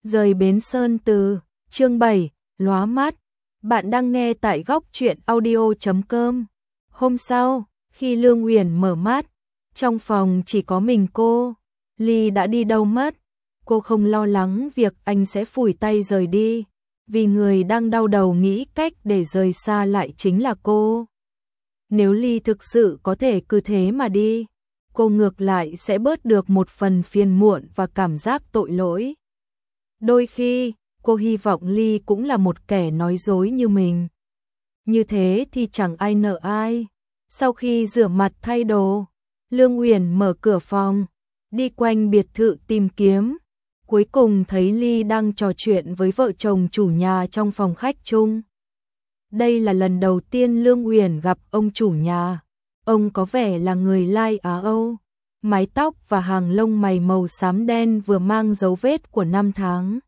Rời Bến Sơn Từ, chương 7, lóa mắt. Bạn đang nghe tại góc truyện audio.com. Hôm sau, khi Lương Uyển mở mắt, trong phòng chỉ có mình cô. Ly đã đi đâu mất? Cô không lo lắng việc anh sẽ phủi tay rời đi, vì người đang đau đầu nghĩ cách để rời xa lại chính là cô. Nếu Ly thực sự có thể cứ thế mà đi, cô ngược lại sẽ bớt được một phần phiền muộn và cảm giác tội lỗi. Đôi khi, cô hy vọng Ly cũng là một kẻ nói dối như mình. Như thế thì chẳng ai nợ ai. Sau khi rửa mặt thay đồ, Lương Uyển mở cửa phòng, đi quanh biệt thự tìm kiếm. Cuối cùng thấy Ly đang trò chuyện với vợ chồng chủ nhà trong phòng khách chung. Đây là lần đầu tiên Lương Uyển gặp ông chủ nhà. Ông có vẻ là người Lai Á Âu, mái tóc và hàng lông mày màu xám đen vừa mang dấu vết của năm tháng,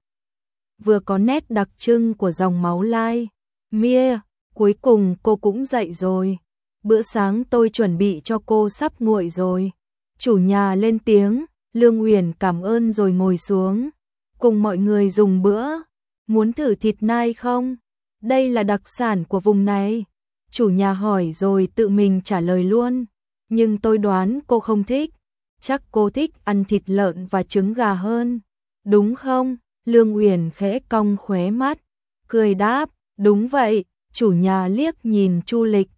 vừa có nét đặc trưng của dòng máu Lai. Mia, cuối cùng cô cũng dậy rồi. Bữa sáng tôi chuẩn bị cho cô sắp nguội rồi. Chủ nhà lên tiếng. Lương Uyển cảm ơn rồi ngồi xuống, cùng mọi người dùng bữa. Muốn thử thịt nai không? Đây là đặc sản của vùng này. Chủ nhà hỏi rồi tự mình trả lời luôn. Nhưng tôi đoán cô không thích. Chắc cô thích ăn thịt lợn và trứng gà hơn, đúng không? Lương Uyển khẽ cong khóe mắt, cười đáp, đúng vậy. Chủ nhà liếc nhìn Chu Lịch,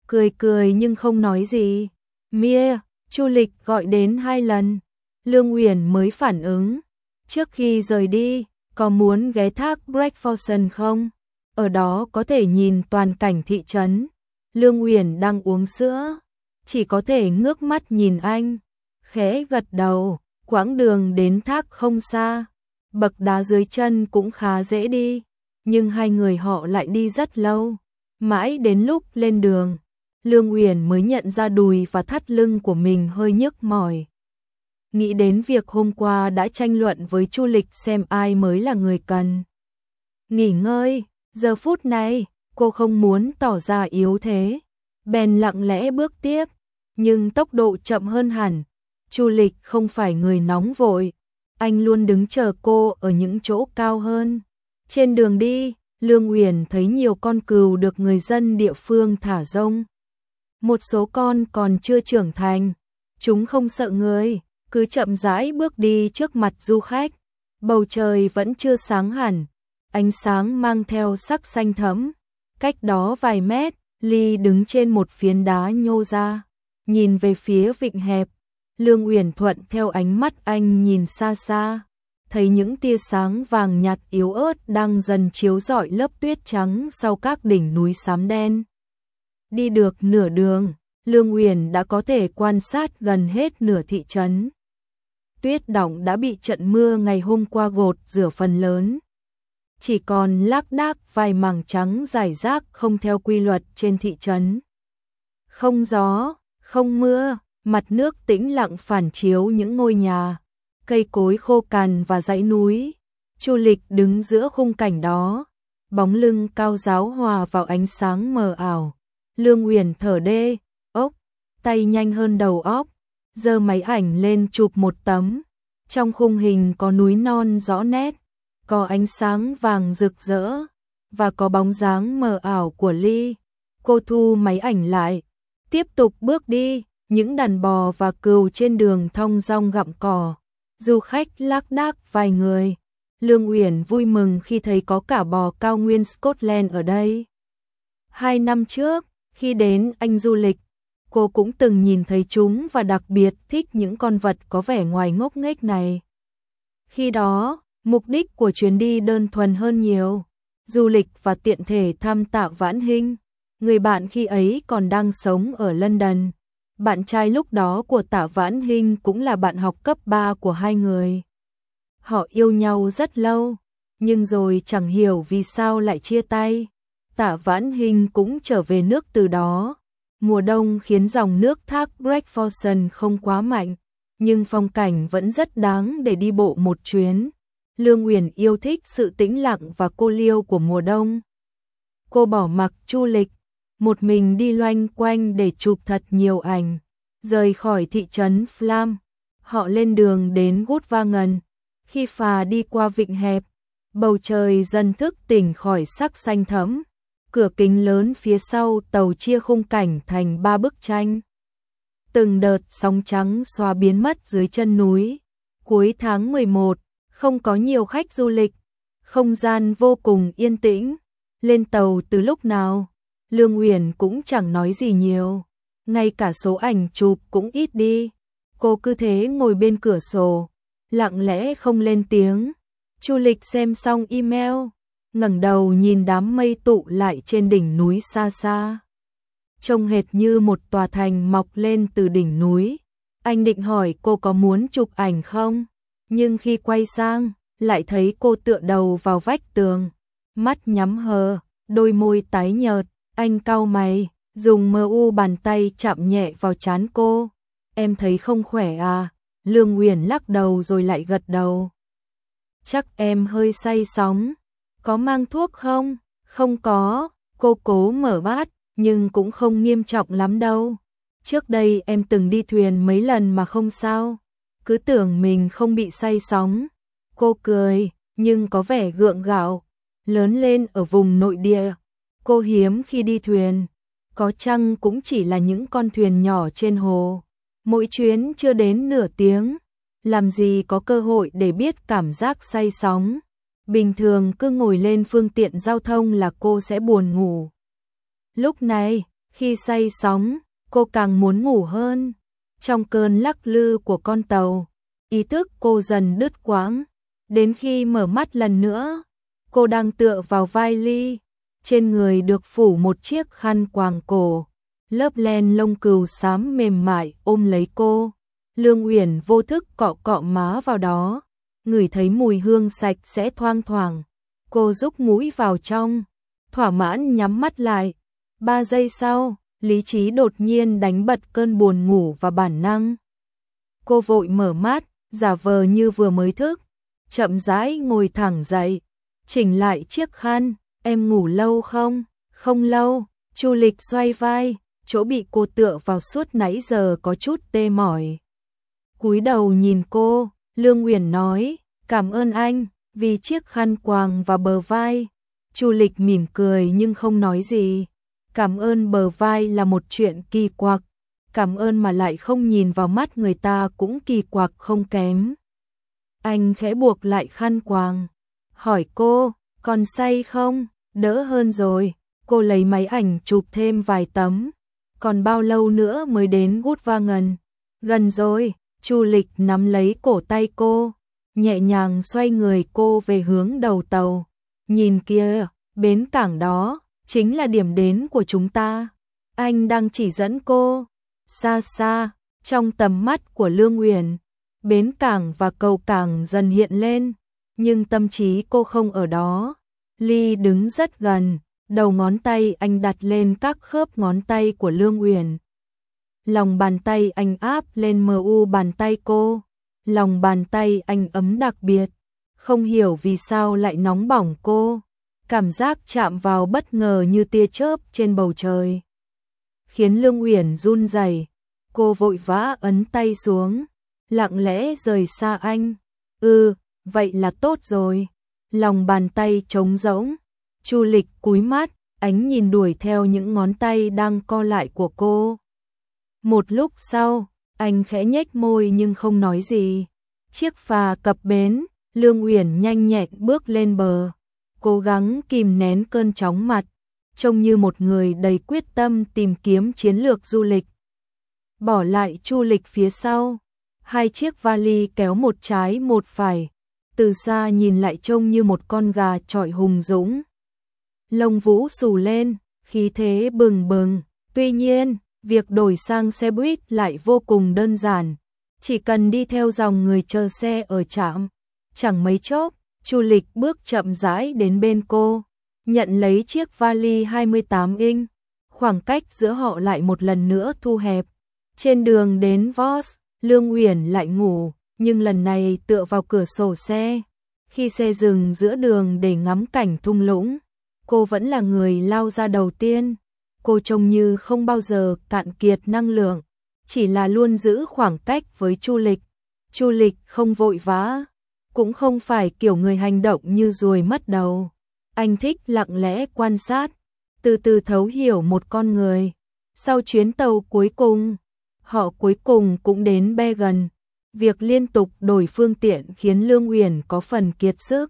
cười nhưng không nói gì. Mia, Chu Lịch gọi đến 2 lần. Lương Uyển mới phản ứng. Trước khi rời đi, có muốn ghé thác Breakfast không? Ở đó có thể nhìn toàn cảnh thị trấn. Lương Uyển đang uống sữa, chỉ có thể ngước mắt nhìn anh, khẽ gật đầu. Quãng đường đến thác không xa, bậc đá dưới chân cũng khá dễ đi, nhưng hai người họ lại đi rất lâu. Mãi đến lúc lên đường, Lương Uyển mới nhận ra đùi và thắt lưng của mình hơi nhức mỏi. Nghĩ đến việc hôm qua đã tranh luận với Chu Lịch xem ai mới là người cần nghỉ ngơi, giờ phút này cô không muốn tỏ ra yếu thế, bèn lặng lẽ bước tiếp, nhưng tốc độ chậm hơn hẳn. Chu Lịch không phải người nóng vội, anh luôn đứng chờ cô ở những chỗ cao hơn. Trên đường đi, Lương Uyển thấy nhiều con cừu được người dân địa phương thả rông. Một số con còn chưa trưởng thành, chúng không sợ người, cứ chậm rãi bước đi trước mặt du khách. Bầu trời vẫn chưa sáng hẳn, ánh sáng mang theo sắc xanh thẫm. Cách đó vài mét, Ly đứng trên một phiến đá nhô ra, nhìn về phía vịnh hẹp. Lương Uyển thuận theo ánh mắt anh nhìn xa xa, thấy những tia sáng vàng nhạt yếu ớt đang dần chiếu rọi lớp tuyết trắng sau các đỉnh núi xám đen. Đi được nửa đường, Lương Uyển đã có thể quan sát gần hết nửa thị trấn. Tuyết đọng đã bị trận mưa ngày hôm qua gột rửa phần lớn, chỉ còn lác đác vài mảng trắng rải rác không theo quy luật trên thị trấn. Không gió, không mưa, mặt nước tĩnh lặng phản chiếu những ngôi nhà, cây cối khô cằn và dãy núi. Chu Lịch đứng giữa khung cảnh đó, bóng lưng cao ráo hòa vào ánh sáng mờ ảo. Lương Uyển thở đê, ốc, tay nhanh hơn đầu óc, giơ máy ảnh lên chụp một tấm. Trong khung hình có núi non rõ nét, có ánh sáng vàng rực rỡ, và có bóng dáng mờ ảo của Ly. Cô thu máy ảnh lại, tiếp tục bước đi. Những đàn bò và cừu trên đường thong dong gặm cỏ, du khách lác đác vài người. Lương Uyển vui mừng khi thấy có cả bò cao nguyên Scotland ở đây. 2 năm trước, khi đến Anh du lịch, cô cũng từng nhìn thấy chúng và đặc biệt thích những con vật có vẻ ngoài ngốc nghếch này. Khi đó, mục đích của chuyến đi đơn thuần hơn nhiều, du lịch và tiện thể thăm Tạ Vãn Hinh. Người bạn khi ấy còn đang sống ở London. Bạn trai lúc đó của Tạ Vãn Hinh cũng là bạn học cấp 3 của hai người. Họ yêu nhau rất lâu, nhưng rồi chẳng hiểu vì sao lại chia tay. Tạ Vãn Hinh cũng trở về nước từ đó. Mùa đông khiến dòng nước thác Breakfast không quá mạnh, nhưng phong cảnh vẫn rất đáng để đi bộ một chuyến. Lương Uyển yêu thích sự tĩnh lặng và cô liêu của mùa đông. Cô bỏ mặc Chu Lịch, một mình đi loanh quanh để chụp thật nhiều ảnh. Rời khỏi thị trấn Flam, họ lên đường đến Gudvangen. Khi phà đi qua vịnh hẹp, Bầu trời dần thức tỉnh khỏi sắc xanh thẫm, cửa kính lớn phía sau tàu chia khung cảnh thành 3 bức tranh. Từng đợt sóng trắng xóa biến mất dưới chân núi. Cuối tháng 11, không có nhiều khách du lịch, không gian vô cùng yên tĩnh. Lên tàu từ lúc nào, Lương Uyển cũng chẳng nói gì nhiều, ngay cả số ảnh chụp cũng ít đi. Cô cứ thế ngồi bên cửa sổ, lặng lẽ không lên tiếng. Chu Lịch xem xong email, ngẩng đầu nhìn đám mây tụ lại trên đỉnh núi xa xa. Trông hệt như một tòa thành mọc lên từ đỉnh núi. Anh định hỏi cô có muốn chụp ảnh không, nhưng khi quay sang, lại thấy cô tựa đầu vào vách tường, mắt nhắm hờ, đôi môi tái nhợt. Anh cau mày, dùng bàn tay chạm nhẹ vào trán cô. Em thấy không khỏe à? Lương Uyển lắc đầu rồi lại gật đầu. Chắc em hơi say sóng. Có mang thuốc không? Không có. Cô cố mở bát, nhưng cũng không nghiêm trọng lắm đâu. Trước đây em từng đi thuyền mấy lần mà không sao. Cứ tưởng mình không bị say sóng. Cô cười, nhưng có vẻ gượng gạo. Lớn lên ở vùng nội địa, cô hiếm khi đi thuyền. Có chăng cũng chỉ là những con thuyền nhỏ trên hồ. Mỗi chuyến chưa đến nửa tiếng, làm gì có cơ hội để biết cảm giác say sóng. Bình thường cứ ngồi lên phương tiện giao thông là cô sẽ buồn ngủ. Lúc này, khi say sóng, cô càng muốn ngủ hơn. Trong cơn lắc lư của con tàu, ý thức cô dần đứt quãng. Đến khi mở mắt lần nữa, cô đang tựa vào vai Ly. Trên người được phủ một chiếc khăn quàng cổ, lớp len lông cừu xám mềm mại ôm lấy cô. Lương Uyển vô thức cọ cọ má vào đó, ngửi thấy mùi hương sạch sẽ thoang thoảng. Cô rúc mũi vào trong, thỏa mãn nhắm mắt lại. 3 giây sau, lý trí đột nhiên đánh bật cơn buồn ngủ và bản năng. Cô vội mở mắt, giả vờ như vừa mới thức, chậm rãi ngồi thẳng dậy, chỉnh lại chiếc khăn. Em ngủ lâu không? Không lâu. Chu Lịch xoay vai, chỗ bị cô tựa vào suốt nãy giờ có chút tê mỏi. Cúi đầu nhìn cô, Lương Uyển nói, cảm ơn anh, vì chiếc khăn quàng và bờ vai. Chu Lịch mỉm cười nhưng không nói gì. Cảm ơn bờ vai là một chuyện kỳ quặc. Cảm ơn mà lại không nhìn vào mắt người ta cũng kỳ quặc không kém. Anh khẽ buộc lại khăn quàng, hỏi cô, còn say không? Đỡ hơn rồi. Cô lấy máy ảnh chụp thêm vài tấm. Còn bao lâu nữa mới đến Gudvangen? Gần rồi. Chu Lịch nắm lấy cổ tay cô, nhẹ nhàng xoay người cô về hướng đầu tàu. Nhìn kia, bến cảng đó chính là điểm đến của chúng ta. Anh đang chỉ dẫn cô. Xa xa, trong tầm mắt của Lương Uyển, bến cảng và cầu cảng dần hiện lên, nhưng tâm trí cô không ở đó. Ly đứng rất gần, đầu ngón tay anh đặt lên các khớp ngón tay của Lương Uyển. Lòng bàn tay anh áp lên bàn tay cô. Lòng bàn tay anh ấm đặc biệt, không hiểu vì sao lại nóng bỏng cô. Cảm giác chạm vào bất ngờ như tia chớp trên bầu trời, khiến Lương Uyển run rẩy. Cô vội vã ấn tay xuống, lặng lẽ rời xa anh. Vậy là tốt rồi. Lòng bàn tay trống rỗng. Chu Lịch cúi mắt, ánh nhìn đuổi theo những ngón tay đang co lại của cô. Một lúc sau, anh khẽ nhếch môi nhưng không nói gì. Chiếc phà cập bến, Lương Uyển nhanh nhẹn bước lên bờ, cố gắng kìm nén cơn chóng mặt, trông như một người đầy quyết tâm tìm kiếm chiến lược du lịch. Bỏ lại Chu Lịch phía sau, 2 chiếc vali kéo một trái một phải, từ xa nhìn lại trông như một con gà chọi hùng dũng. Lông vũ xù lên, khí thế bừng bừng. Tuy nhiên, việc đổi sang xe buýt lại vô cùng đơn giản, chỉ cần đi theo dòng người chờ xe ở trạm. Chẳng mấy chốc, Chu Lịch bước chậm rãi đến bên cô, nhận lấy chiếc vali 28 inch. Khoảng cách giữa họ lại một lần nữa thu hẹp. Trên đường đến Voss, Lương Uyển lại ngủ, nhưng lần này tựa vào cửa sổ xe. Khi xe dừng giữa đường để ngắm cảnh thung lũng, cô vẫn là người lao ra đầu tiên. Cô trông như không bao giờ cạn kiệt năng lượng, chỉ là luôn giữ khoảng cách với Chu Lịch. Chu Lịch không vội vã, cũng không phải kiểu người hành động như ruồi mất đầu. Anh thích lặng lẽ quan sát, từ từ thấu hiểu một con người. Sau chuyến tàu cuối cùng, họ cuối cùng cũng đến Bergen. Việc liên tục đổi phương tiện khiến Lương Uyển có phần kiệt sức.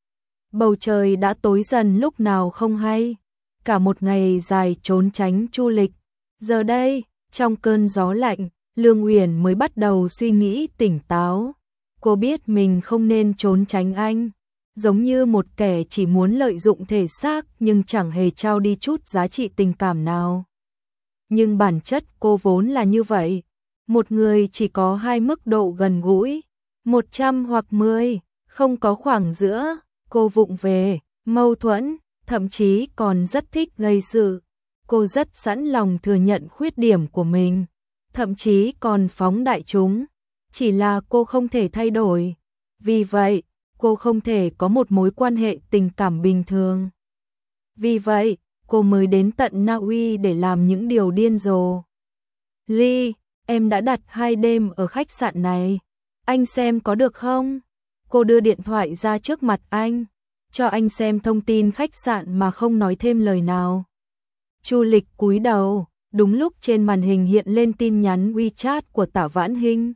Bầu trời đã tối dần lúc nào không hay. Cả một ngày dài trốn tránh Chu Lịch. Giờ đây, trong cơn gió lạnh, Lương Uyển mới bắt đầu suy nghĩ tỉnh táo. Cô biết mình không nên trốn tránh anh, giống như một kẻ chỉ muốn lợi dụng thể xác nhưng chẳng hề trao đi chút giá trị tình cảm nào. Nhưng bản chất cô vốn là như vậy. Một người chỉ có hai mức độ gần gũi, 100 hoặc 10, không có khoảng giữa. Cô vụng về, mâu thuẫn, thậm chí còn rất thích gây sự. Cô rất sẵn lòng thừa nhận khuyết điểm của mình, thậm chí còn phóng đại chúng. Chỉ là cô không thể thay đổi. Vì vậy, cô không thể có một mối quan hệ tình cảm bình thường. Vì vậy, cô mới đến tận Na Uy để làm những điều điên rồ. Lee, em đã đặt 2 đêm ở khách sạn này. Anh xem có được không? Cô đưa điện thoại ra trước mặt anh, cho anh xem thông tin khách sạn mà không nói thêm lời nào. Chu Lịch cúi đầu, đúng lúc trên màn hình hiện lên tin nhắn WeChat của Tạ Vãn Hinh.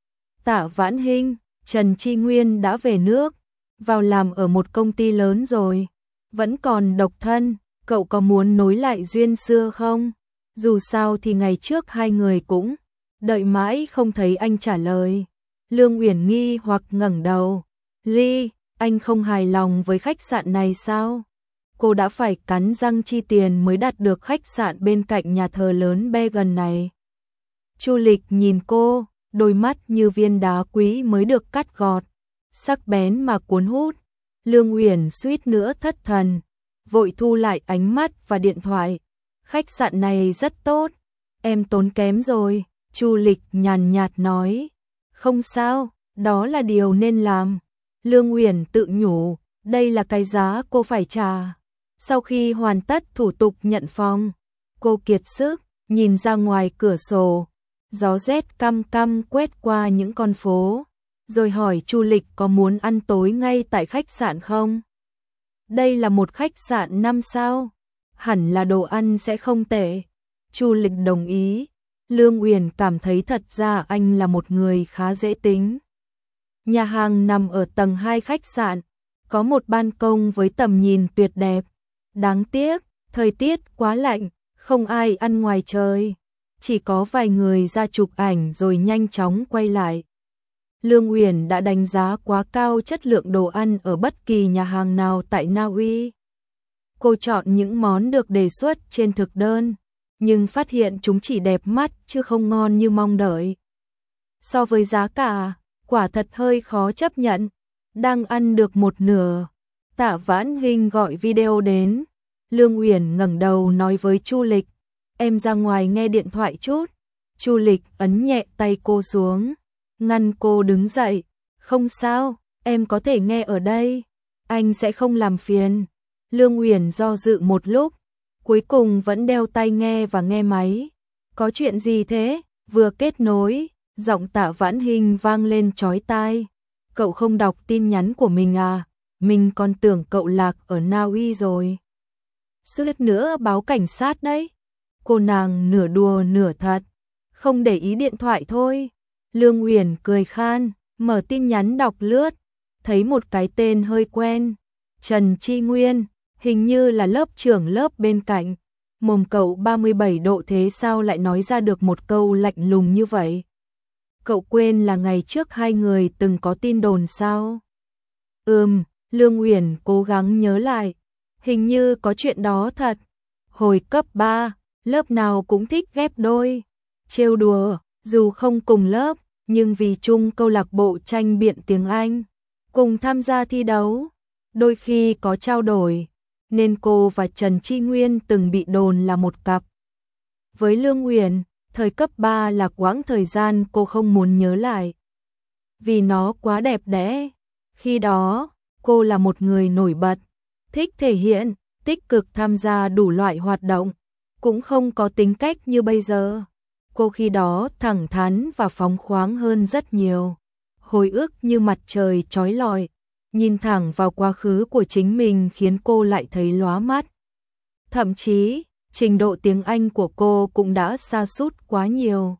Tạ Vãn Hinh, Trần Chi Nguyên đã về nước, vào làm ở một công ty lớn rồi, vẫn còn độc thân, cậu có muốn nối lại duyên xưa không? Dù sao thì ngày trước hai người cũng đợi mãi không thấy anh trả lời. Lương Uyển nghi hoặc ngẩng đầu. Lee, anh không hài lòng với khách sạn này sao? Cô đã phải cắn răng chi tiền mới đặt được khách sạn bên cạnh nhà thờ lớn Bergen này. Chu Lịch nhìn cô, đôi mắt như viên đá quý mới được cắt gọt, sắc bén mà cuốn hút. Lương Uyển suýt nữa thất thần, vội thu lại ánh mắt và điện thoại. Khách sạn này rất tốt, em tốn kém rồi. Chu Lịch nhàn nhạt nói. Không sao, đó là điều nên làm. Lương Uyển tự nhủ, đây là cái giá cô phải trả. Sau khi hoàn tất thủ tục nhận phòng, cô kiệt sức, nhìn ra ngoài cửa sổ. Gió rét căm căm quét qua những con phố, rồi hỏi Chu Lịch có muốn ăn tối ngay tại khách sạn không? Đây là một khách sạn 5 sao, hẳn là đồ ăn sẽ không tệ. Chu Lịch đồng ý. Lương Uyển cảm thấy thật ra anh là một người khá dễ tính. Nhà hàng nằm ở tầng 2 khách sạn, có một ban công với tầm nhìn tuyệt đẹp. Đáng tiếc, thời tiết quá lạnh, không ai ăn ngoài trời. Chỉ có vài người ra chụp ảnh rồi nhanh chóng quay lại. Lương Uyển đã đánh giá quá cao chất lượng đồ ăn ở bất kỳ nhà hàng nào tại Na Uy. Cô chọn những món được đề xuất trên thực đơn, nhưng phát hiện chúng chỉ đẹp mắt chứ không ngon như mong đợi. So với giá cả, quả thật hơi khó chấp nhận. Đang ăn được một nửa, Tạ Vãn Hinh gọi video đến. Lương Uyển ngẩng đầu nói với Chu Lịch, em ra ngoài nghe điện thoại chút. Chu Lịch ấn nhẹ tay cô xuống, ngăn cô đứng dậy. Không sao, em có thể nghe ở đây, anh sẽ không làm phiền. Lương Uyển do dự một lúc, cuối cùng vẫn đeo tai nghe và nghe máy. Có chuyện gì thế? Vừa kết nối, giọng Tạ Vãn Hinh vang lên chói tai. Cậu không đọc tin nhắn của mình à? Mình còn tưởng cậu lạc ở Na Uy rồi. Suýt nữa báo cảnh sát đấy. Cô nàng nửa đùa nửa thật, không để ý điện thoại thôi. Lương Uyển cười khan, mở tin nhắn đọc lướt, thấy một cái tên hơi quen. Trần Chi Nguyên, hình như là lớp trưởng lớp bên cạnh. Mồm cậu 37 độ thế sao lại nói ra được một câu lạnh lùng như vậy? Cậu quên là ngày trước hai người từng có tin đồn sao? Lương Uyển cố gắng nhớ lại. Hình như có chuyện đó thật. Hồi cấp 3, lớp nào cũng thích ghép đôi. Trêu đùa, dù không cùng lớp, nhưng vì chung câu lạc bộ tranh biện tiếng Anh, cùng tham gia thi đấu, đôi khi có trao đổi, nên cô và Trần Chi Nguyên từng bị đồn là một cặp. Với Lương Uyển, thời cấp 3 là quãng thời gian cô không muốn nhớ lại, vì nó quá đẹp đẽ. Khi đó, cô là một người nổi bật, thích thể hiện, tích cực tham gia đủ loại hoạt động, cũng không có tính cách như bây giờ. Cô khi đó thẳng thắn và phóng khoáng hơn rất nhiều. hồi ức như mặt trời chói lọi, nhìn thẳng vào quá khứ của chính mình khiến cô lại thấy lóa mắt. Thậm chí, trình độ tiếng Anh của cô cũng đã sa sút quá nhiều.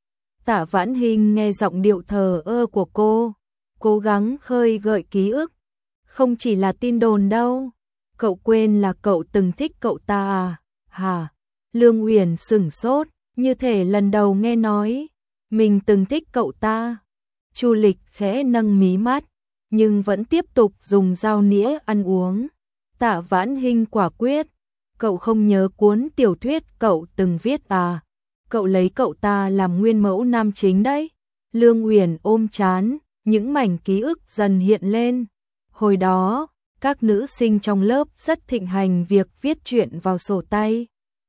Tạ Vãn Hinh nghe giọng điệu thờ ơ của cô, cố gắng khơi gợi ký ức. Không chỉ là tin đồn đâu, cậu quên là cậu từng thích cậu ta à? Hả? Lương Uyển sửng sốt, như thể lần đầu nghe nói mình từng thích cậu ta. Chu Lịch khẽ nâng mí mắt, nhưng vẫn tiếp tục dùng dao nĩa ăn uống. Tạ Vãn Hinh quả quyết, cậu không nhớ cuốn tiểu thuyết cậu từng viết à? Cậu lấy cậu ta làm nguyên mẫu nam chính đấy. Lương Uyển ôm trán, những mảnh ký ức dần hiện lên. Hồi đó, các nữ sinh trong lớp rất thịnh hành việc viết truyện vào sổ tay.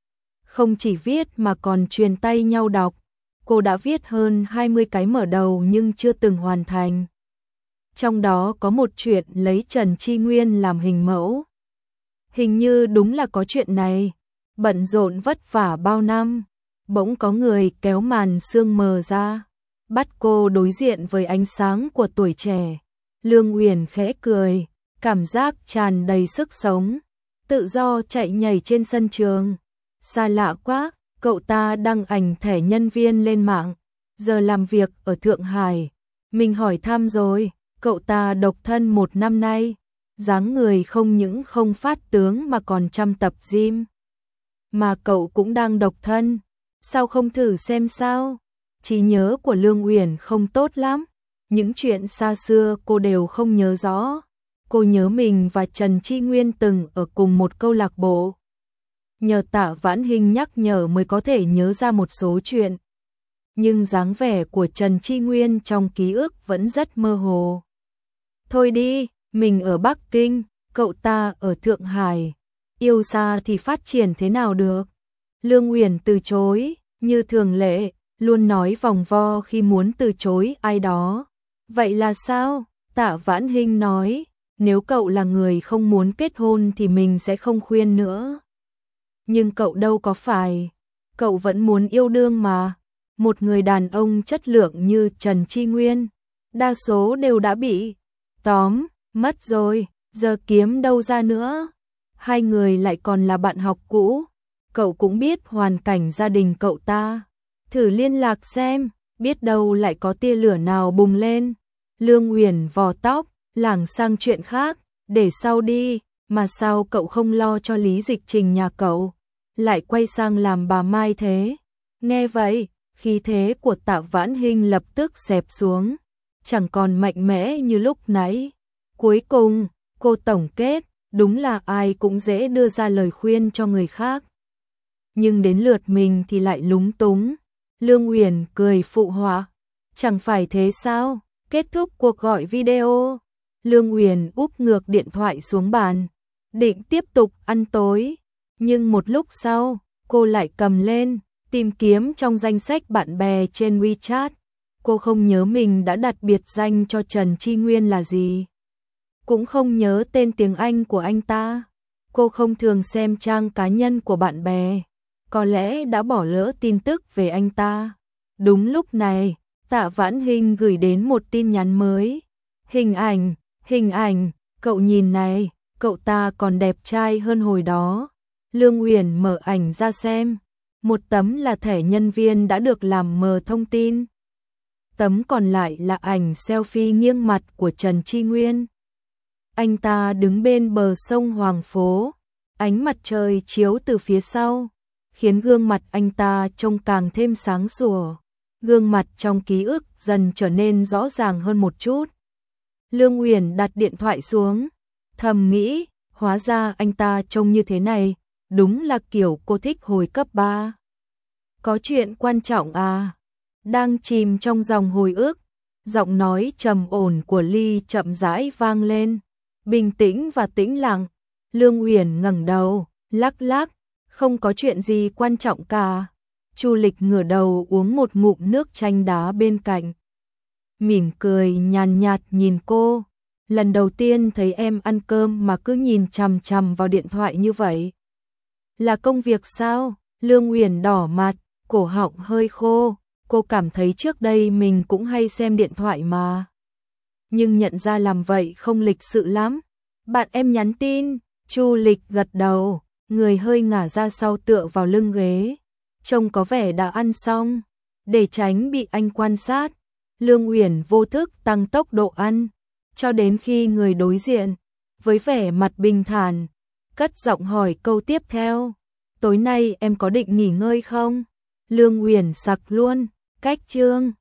Không chỉ viết mà còn truyền tay nhau đọc. Cô đã viết hơn 20 cái mở đầu nhưng chưa từng hoàn thành. Trong đó có một chuyện lấy Trần Tri Nguyên làm hình mẫu. Hình như đúng là có chuyện này. Bận rộn vất vả bao năm, bỗng có người kéo màn sương mờ ra, bắt cô đối diện với ánh sáng của tuổi trẻ. Lương Uyển khẽ cười, cảm giác tràn đầy sức sống, tự do chạy nhảy trên sân trường. Xa lạ quá, cậu ta đăng ảnh thẻ nhân viên lên mạng, giờ làm việc ở Thượng Hải. Mình hỏi thăm rồi, cậu ta độc thân 1 năm nay, dáng người không những không phát tướng mà còn chăm tập gym. Mà cậu cũng đang độc thân, sao không thử xem sao? Trí nhớ của Lương Uyển không tốt lắm, những chuyện xa xưa cô đều không nhớ rõ. Cô nhớ mình và Trần Tri Nguyên từng ở cùng một câu lạc bộ. Nhờ Tạ Vãn Hinh nhắc nhở mới có thể nhớ ra một số chuyện. Nhưng dáng vẻ của Trần Tri Nguyên trong ký ức vẫn rất mơ hồ. Thôi đi, mình ở Bắc Kinh, cậu ta ở Thượng Hải. Yêu xa thì phát triển thế nào được? Lương Uyển từ chối, như thường lệ, luôn nói vòng vo khi muốn từ chối ai đó. Vậy là sao? Tạ Vãn Hinh nói, nếu cậu là người không muốn kết hôn thì mình sẽ không khuyên nữa. Nhưng cậu đâu có phải, cậu vẫn muốn yêu đương mà. Một người đàn ông chất lượng như Trần Tri Nguyên, đa số đều đã bị tóm, mất rồi, giờ kiếm đâu ra nữa. Hai người lại còn là bạn học cũ, cậu cũng biết hoàn cảnh gia đình cậu ta. Thử liên lạc xem, biết đâu lại có tia lửa nào bùng lên. Lương Uyển vò tóc, lảng sang chuyện khác, để sau đi, mà sao cậu không lo cho Lý Dịch Trình nhà cậu, lại quay sang làm bà Mai thế? Nghe vậy, khí thế của Tạ Vãn Hinh lập tức xẹp xuống, chẳng còn mạnh mẽ như lúc nãy. Cuối cùng, cô tổng kết, đúng là ai cũng dễ đưa ra lời khuyên cho người khác, nhưng đến lượt mình thì lại lúng túng. Lương Uyển cười phụ họa, chẳng phải thế sao? Kết thúc cuộc gọi video, Lương Uyển úp ngược điện thoại xuống bàn, định tiếp tục ăn tối, nhưng một lúc sau, cô lại cầm lên, tìm kiếm trong danh sách bạn bè trên WeChat. Cô không nhớ mình đã đặt biệt danh cho Trần Tri Nguyên là gì, cũng không nhớ tên tiếng Anh của anh ta. Cô không thường xem trang cá nhân của bạn bè, có lẽ đã bỏ lỡ tin tức về anh ta. Đúng lúc này, Tạ Vãn Hinh gửi đến một tin nhắn mới. Hình ảnh, cậu nhìn này, cậu ta còn đẹp trai hơn hồi đó. Lương Uyển mở ảnh ra xem, một tấm là thẻ nhân viên đã được làm mờ thông tin. Tấm còn lại là ảnh selfie nghiêng mặt của Trần Tri Nguyên. Anh ta đứng bên bờ sông Hoàng Phố, ánh mặt trời chiếu từ phía sau, khiến gương mặt anh ta trông càng thêm sáng sủa. Gương mặt trong ký ức dần trở nên rõ ràng hơn một chút. Lương Uyển đặt điện thoại xuống, thầm nghĩ, hóa ra anh ta trông như thế này, đúng là kiểu cô thích hồi cấp 3. Có chuyện quan trọng à? Đang chìm trong dòng hồi ức, giọng nói trầm ổn của Ly chậm rãi vang lên, bình tĩnh và tĩnh lặng. Lương Uyển ngẩng đầu, lắc lắc, không có chuyện gì quan trọng cả. Chu Lịch ngửa đầu uống một ngụm nước chanh đá bên cạnh, mỉm cười nhàn nhạt nhìn cô. Lần đầu tiên thấy em ăn cơm mà cứ nhìn chằm chằm vào điện thoại như vậy. Là công việc sao? Lương Uyển đỏ mặt, cổ họng hơi khô. Cô cảm thấy trước đây mình cũng hay xem điện thoại mà. nhưng nhận ra làm vậy không lịch sự lắm. Bạn em nhắn tin, Chu Lịch gật đầu, người hơi ngả ra sau tựa vào lưng ghế. Trông có vẻ đã ăn xong, để tránh bị anh quan sát. Lương Uyển vô thức tăng tốc độ ăn, cho đến khi người đối diện, với vẻ mặt bình thản, cất giọng hỏi câu tiếp theo. Tối nay em có định nghỉ ngơi không? Lương Uyển sặc luôn, cách chương.